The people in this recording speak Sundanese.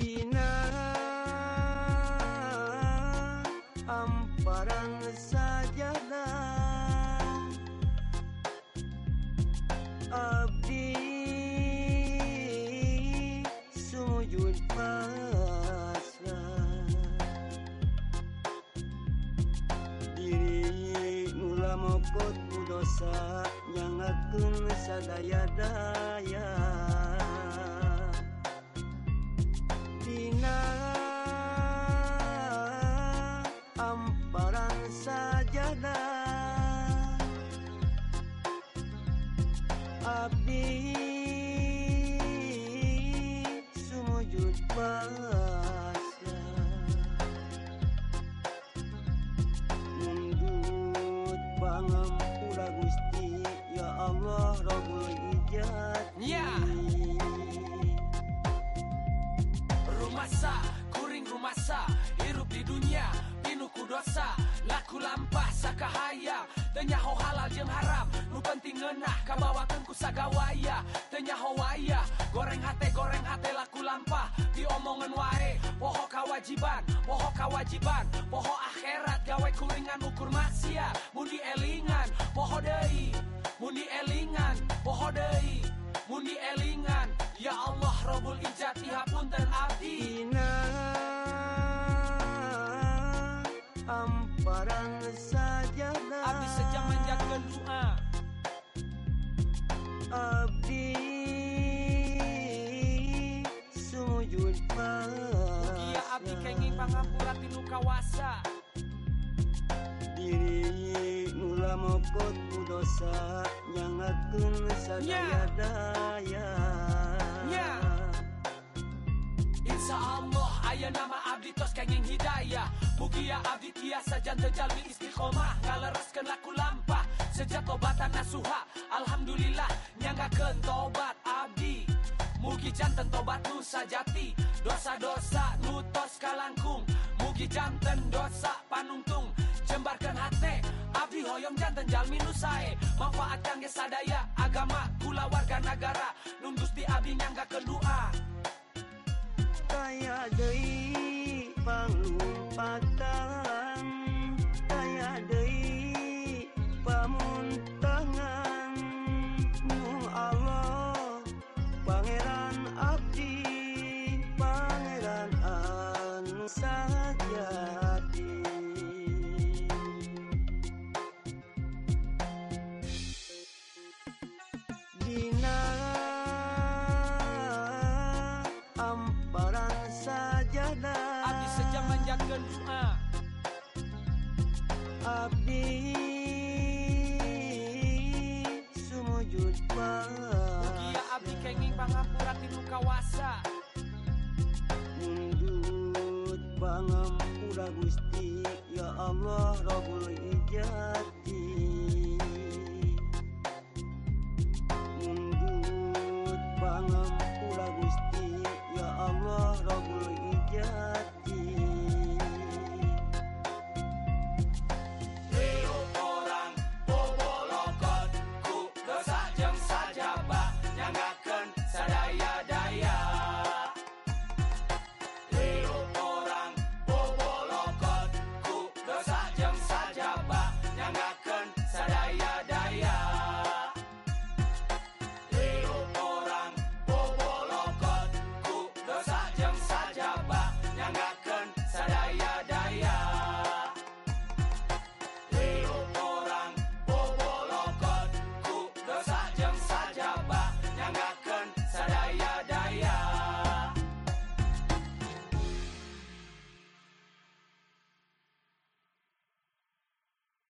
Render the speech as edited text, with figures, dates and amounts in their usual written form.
Dina amparan sajadah abdi sujud pasrah, diri mula mokot dosa nyangakeun sadaya daya. Dina amparan sajadah abdi sumujud pasrah, mundut pangampura Gusti ya Allah Rabbul Ijati. Rumasa, kuring rumasa, hirup di dunia, pinuh ku dosa, laku lampah sakahaya, teu nyaho halal jeung haram, nu penting ngeunah kabawakeun ku sagawaya, teu nyaho waya, goreng hate laku lampah, diomongan wae, poho kawajiban, poho akhirat gawe kuringan ukur maksiat, mun dielingan, poho deui, mun dielingan, poho deui, mun dielingan, ya Allah Rabbul Ijati hapunten abdi. Dina amparan sajadah Abdi sejam menjakeun doa, abdi sujud pasrah, mugia abdi kenging pangampura tinu kawasa, diri mula mokot ku dosa nyangakeun sadaya daya. Insya Allah aya nama abdi tos kenging hidayah, mugia abdi tiasa janten jalmi istiqomah, ngalereskeun laku lampah, sejak tobatan nasuha, alhamdulillah nyanggakeun tobat abdi, mugi janten tobat nu sajati, dosa-dosa nu tos kalangkung, mugi janten dosa panungtung, jembarkeun hate abdi hoyong janten jalmi nu sae, manfaat kangge sadaya agama kula warga nagara, nun Gusti abdi nyanggakeun doa. Kaya deui pangumpatan, kaya deui pamuntangan, nu Allah pangeran abdi, pangeran anu sajati. Dina amparan sajadah Abdi sejam menjakeun doa, abdi sumujud pasrah, mugia abdi kenging pangampura tinu kawasa, mundut pangampura Gusti ya Allah Rabbul Ijati.